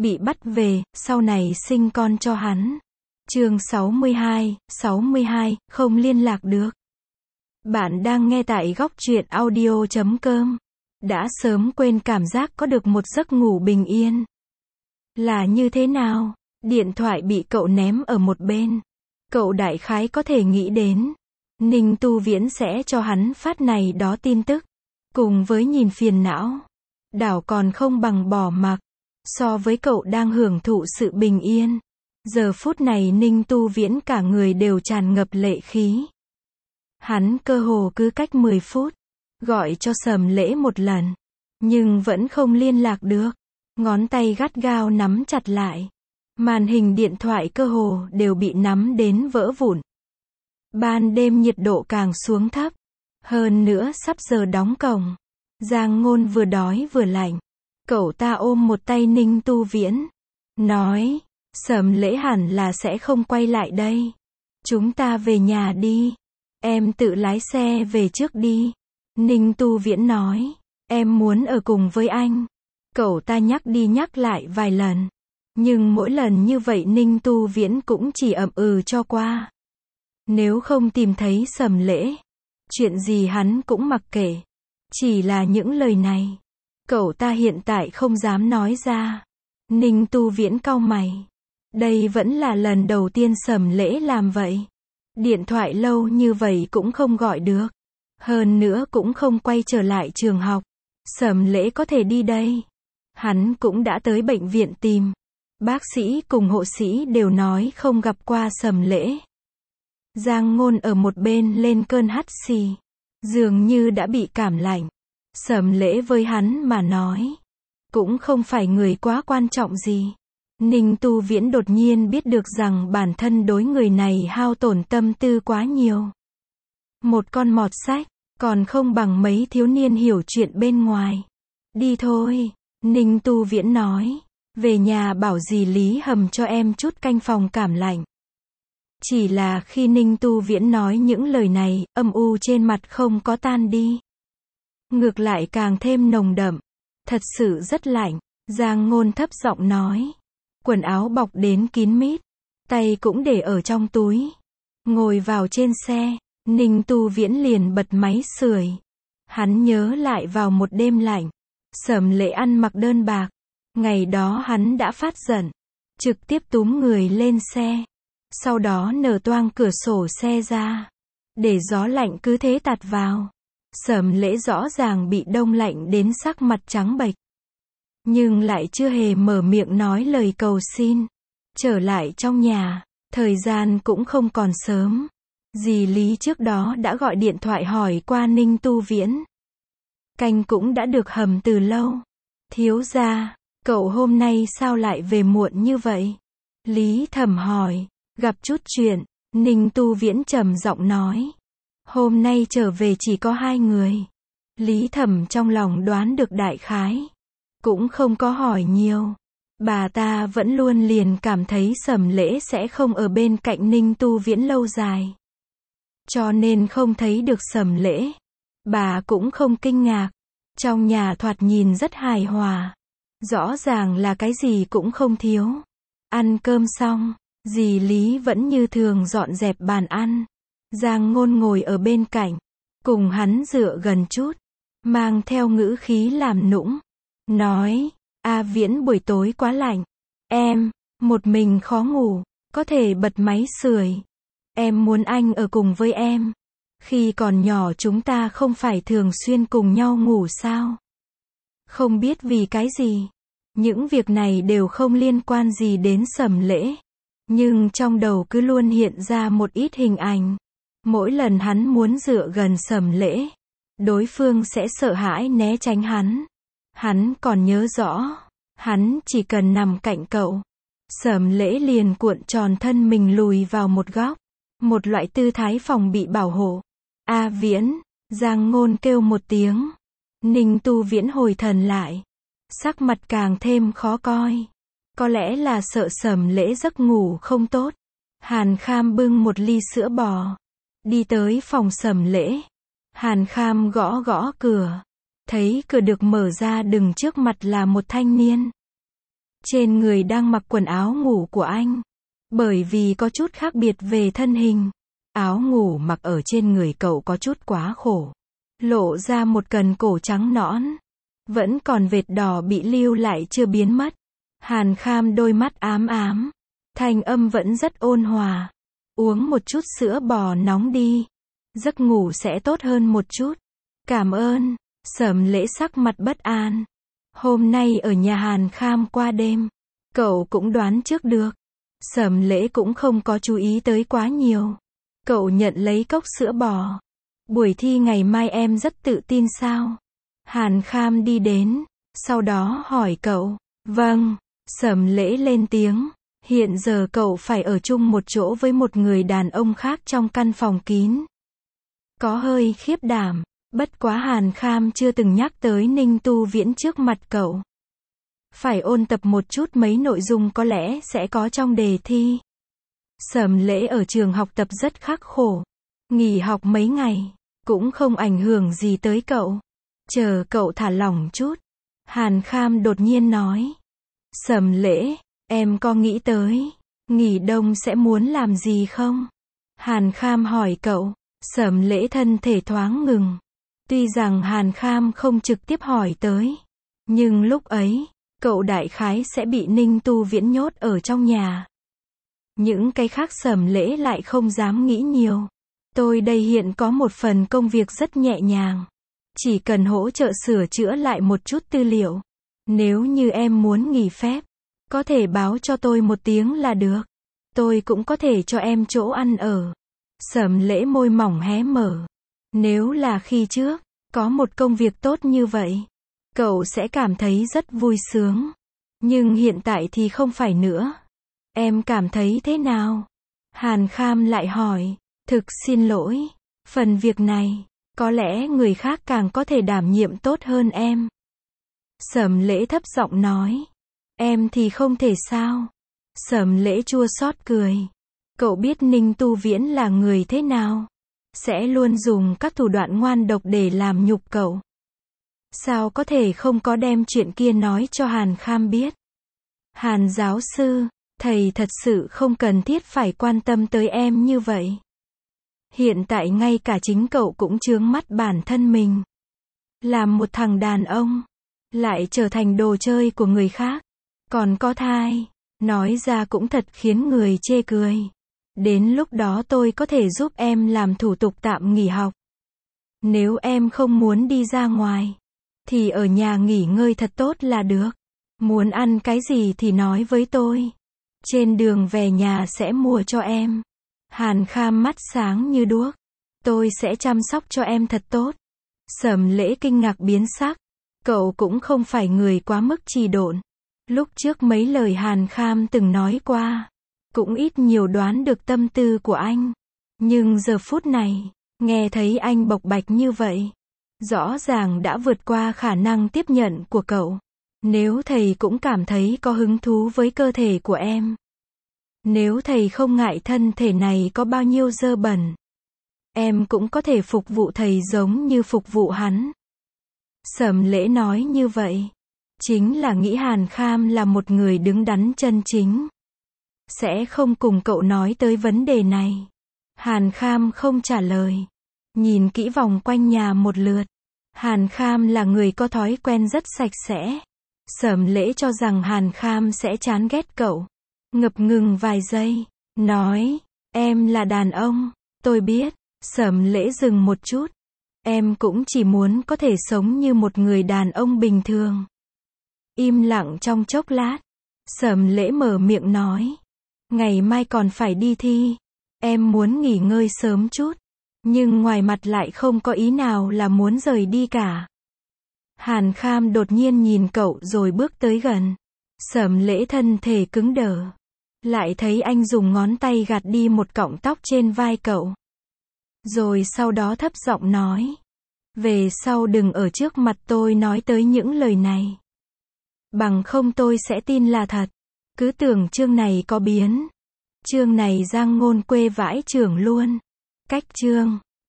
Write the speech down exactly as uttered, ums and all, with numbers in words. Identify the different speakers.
Speaker 1: bị bắt về, sau này sinh con cho hắn. Chương sáu mươi hai, sáu mươi hai, không liên lạc được. Bạn đang nghe tại góc truyện audio chấm com. Đã sớm quên cảm giác có được một giấc ngủ bình yên. Là như thế nào? Điện thoại bị cậu ném ở một bên. Cậu đại khái có thể nghĩ đến, Ninh Tu Viễn sẽ cho hắn phát này đó tin tức. Cùng với nhìn phiền não, đảo còn không bằng bỏ mặc. So với cậu đang hưởng thụ sự bình yên, giờ phút này Ninh Tu Viễn cả người đều tràn ngập lệ khí. Hắn cơ hồ cứ cách mười phút, gọi cho Sầm Lễ một lần, nhưng vẫn không liên lạc được. Ngón tay gắt gao nắm chặt lại. Màn hình điện thoại cơ hồ đều bị nắm đến vỡ vụn. Ban đêm nhiệt độ càng xuống thấp. Hơn nữa sắp giờ đóng cổng. Giang Ngôn vừa đói vừa lạnh. Cậu ta ôm một tay Ninh Tu Viễn. Nói, Sầm Lễ hẳn là sẽ không quay lại đây. Chúng ta về nhà đi. Em tự lái xe về trước đi. Ninh Tu Viễn nói, em muốn ở cùng với anh. Cậu ta nhắc đi nhắc lại vài lần. Nhưng mỗi lần như vậy Ninh Tu Viễn cũng chỉ ậm ừ cho qua. Nếu không tìm thấy Sầm Lễ, chuyện gì hắn cũng mặc kệ. Chỉ là những lời này, cậu ta hiện tại không dám nói ra. Ninh Tu Viễn cau mày. Đây vẫn là lần đầu tiên Sầm Lễ làm vậy. Điện thoại lâu như vậy cũng không gọi được. Hơn nữa cũng không quay trở lại trường học. Sầm Lễ có thể đi đây. Hắn cũng đã tới bệnh viện tìm. Bác sĩ cùng hộ sĩ đều nói không gặp qua Sầm Lễ. Giang Ngôn ở một bên lên cơn hắt xì. Dường như đã bị cảm lạnh. Sầm Lễ với hắn mà nói, cũng không phải người quá quan trọng gì. Ninh Tu Viễn đột nhiên biết được rằng bản thân đối người này hao tổn tâm tư quá nhiều. Một con mọt sách, còn không bằng mấy thiếu niên hiểu chuyện bên ngoài. Đi thôi, Ninh Tu Viễn nói. Về nhà bảo dì Lý hầm cho em chút canh phòng cảm lạnh. Chỉ là khi Ninh Tu Viễn nói những lời này, âm u trên mặt không có tan đi. Ngược lại càng thêm nồng đậm. Thật sự rất lạnh. Giang Ngôn thấp giọng nói. Quần áo bọc đến kín mít. Tay cũng để ở trong túi. Ngồi vào trên xe, Ninh Tu Viễn liền bật máy sưởi. Hắn nhớ lại vào một đêm lạnh. Sầm Lễ ăn mặc đơn bạc. Ngày đó hắn đã phát giận. Trực tiếp túm người lên xe. Sau đó nở toang cửa sổ xe ra. Để gió lạnh cứ thế tạt vào. Sầm Lễ rõ ràng bị đông lạnh đến sắc mặt trắng bệch. Nhưng lại chưa hề mở miệng nói lời cầu xin. Trở lại trong nhà, thời gian cũng không còn sớm. Dì Lý trước đó đã gọi điện thoại hỏi qua Ninh Tu Viễn. Canh cũng đã được hầm từ lâu. Thiếu gia, cậu hôm nay sao lại về muộn như vậy? Lý Thẩm hỏi. Gặp chút chuyện, Ninh Tu Viễn trầm giọng nói. Hôm nay trở về chỉ có hai người. Lý Thẩm trong lòng đoán được đại khái. Cũng không có hỏi nhiều. Bà ta vẫn luôn liền cảm thấy Sầm Lễ sẽ không ở bên cạnh Ninh Tu Viễn lâu dài. Cho nên không thấy được Sầm Lễ. Bà cũng không kinh ngạc. Trong nhà thoạt nhìn rất hài hòa. Rõ ràng là cái gì cũng không thiếu. Ăn cơm xong, dì Lý vẫn như thường dọn dẹp bàn ăn. Giang Ngôn ngồi ở bên cạnh, cùng hắn dựa gần chút, mang theo ngữ khí làm nũng. Nói, A Viễn buổi tối quá lạnh. Em, một mình khó ngủ, có thể bật máy sưởi. Em muốn anh ở cùng với em. Khi còn nhỏ chúng ta không phải thường xuyên cùng nhau ngủ sao? Không biết vì cái gì. Những việc này đều không liên quan gì đến Sầm Lễ. Nhưng trong đầu cứ luôn hiện ra một ít hình ảnh. Mỗi lần hắn muốn dựa gần Sầm Lễ, đối phương sẽ sợ hãi né tránh hắn. Hắn còn nhớ rõ, hắn chỉ cần nằm cạnh cậu, Sầm Lễ liền cuộn tròn thân mình lùi vào một góc. Một loại tư thái phòng bị bảo hộ. A Viễn, Giang Ngôn kêu một tiếng. Ninh Tu Viễn hồi thần lại. Sắc mặt càng thêm khó coi. Có lẽ là sợ Sầm Lễ giấc ngủ không tốt. Hàn Kham bưng một ly sữa bò. Đi tới phòng Sầm Lễ. Hàn Kham gõ gõ cửa. Thấy cửa được mở ra, đứng trước mặt là một thanh niên. Trên người đang mặc quần áo ngủ của anh. Bởi vì có chút khác biệt về thân hình. Áo ngủ mặc ở trên người cậu có chút quá khổ. Lộ ra một cần cổ trắng nõn. Vẫn còn vệt đỏ bị lưu lại chưa biến mất. Hàn Kham đôi mắt ám ám. Thanh âm vẫn rất ôn hòa. Uống một chút sữa bò nóng đi. Giấc ngủ sẽ tốt hơn một chút. Cảm ơn. Sẩm Lễ sắc mặt bất an. Hôm nay ở nhà Hàn Kham qua đêm. Cậu cũng đoán trước được. Sẩm Lễ cũng không có chú ý tới quá nhiều. Cậu nhận lấy cốc sữa bò. Buổi thi ngày mai em rất tự tin sao? Hàn Kham đi đến. Sau đó hỏi cậu. Vâng. Sẩm Lễ lên tiếng. Hiện giờ cậu phải ở chung một chỗ với một người đàn ông khác trong căn phòng kín. Có hơi khiếp đảm. Bất quá Hàn Kham chưa từng nhắc tới Ninh Tu Viễn trước mặt cậu. Phải ôn tập một chút mấy nội dung có lẽ sẽ có trong đề thi. Sẩm Lễ ở trường học tập rất khắc khổ. Nghỉ học mấy ngày. Cũng không ảnh hưởng gì tới cậu. Chờ cậu thả lỏng chút. Hàn Kham đột nhiên nói. Sẩm Lễ, em có nghĩ tới. Nghỉ đông sẽ muốn làm gì không? Hàn Kham hỏi cậu. Sẩm Lễ thân thể thoáng ngừng. Tuy rằng Hàn Kham không trực tiếp hỏi tới. Nhưng lúc ấy, cậu đại khái sẽ bị Ninh Tu Viễn nhốt ở trong nhà. Những cái khác Sẩm Lễ lại không dám nghĩ nhiều. Tôi đây hiện có một phần công việc rất nhẹ nhàng. Chỉ cần hỗ trợ sửa chữa lại một chút tư liệu. Nếu như em muốn nghỉ phép, có thể báo cho tôi một tiếng là được. Tôi cũng có thể cho em chỗ ăn ở. Sẩm Lễ môi mỏng hé mở. Nếu là khi trước, có một công việc tốt như vậy, cậu sẽ cảm thấy rất vui sướng. Nhưng hiện tại thì không phải nữa. Em cảm thấy thế nào? Hàn Kham lại hỏi. Thực xin lỗi. Phần việc này, có lẽ người khác càng có thể đảm nhiệm tốt hơn em. Sẩm Lễ thấp giọng nói. Em thì không thể sao? Sẩm Lễ chua xót cười. Cậu biết Ninh Tu Viễn là người thế nào? Sẽ luôn dùng các thủ đoạn ngoan độc để làm nhục cậu. Sao có thể không có đem chuyện kia nói cho Hàn Kham biết? Hàn giáo sư, thầy thật sự không cần thiết phải quan tâm tới em như vậy. Hiện tại ngay cả chính cậu cũng chướng mắt bản thân mình. Làm một thằng đàn ông, lại trở thành đồ chơi của người khác. Còn có thai, nói ra cũng thật khiến người chê cười. Đến lúc đó tôi có thể giúp em làm thủ tục tạm nghỉ học. Nếu em không muốn đi ra ngoài, thì ở nhà nghỉ ngơi thật tốt là được. Muốn ăn cái gì thì nói với tôi. Trên đường về nhà sẽ mua cho em. Hàn Kham mắt sáng như đuốc. Tôi sẽ chăm sóc cho em thật tốt. Sẩm Lễ kinh ngạc biến sắc. Cậu cũng không phải người quá mức trì độn. Lúc trước mấy lời Hàn Kham từng nói qua, cũng ít nhiều đoán được tâm tư của anh. Nhưng giờ phút này, nghe thấy anh bộc bạch như vậy, rõ ràng đã vượt qua khả năng tiếp nhận của cậu. Nếu thầy cũng cảm thấy có hứng thú với cơ thể của em, nếu thầy không ngại thân thể này có bao nhiêu dơ bẩn, em cũng có thể phục vụ thầy giống như phục vụ hắn. Sẩm Lễ nói như vậy, chính là nghĩ Hàn Kham là một người đứng đắn chân chính. Sẽ không cùng cậu nói tới vấn đề này. Hàn Kham không trả lời. Nhìn kỹ vòng quanh nhà một lượt. Hàn Kham là người có thói quen rất sạch sẽ. Sẩm Lễ cho rằng Hàn Kham sẽ chán ghét cậu. Ngập ngừng vài giây. Nói, em là đàn ông. Tôi biết. Sẩm Lễ dừng một chút. Em cũng chỉ muốn có thể sống như một người đàn ông bình thường. Im lặng trong chốc lát. Sẩm Lễ mở miệng nói. Ngày mai còn phải đi thi. Em muốn nghỉ ngơi sớm chút. Nhưng ngoài mặt lại không có ý nào là muốn rời đi cả. Hàn Kham đột nhiên nhìn cậu rồi bước tới gần. Sẩm Lễ thân thể cứng đờ. Lại thấy anh dùng ngón tay gạt đi một cọng tóc trên vai cậu. Rồi sau đó thấp giọng nói. Về sau đừng ở trước mặt tôi nói tới những lời này. Bằng không tôi sẽ tin là thật. Cứ tưởng chương này có biến. Chương này giang ngôn quê vãi chưởng luôn. Cách chương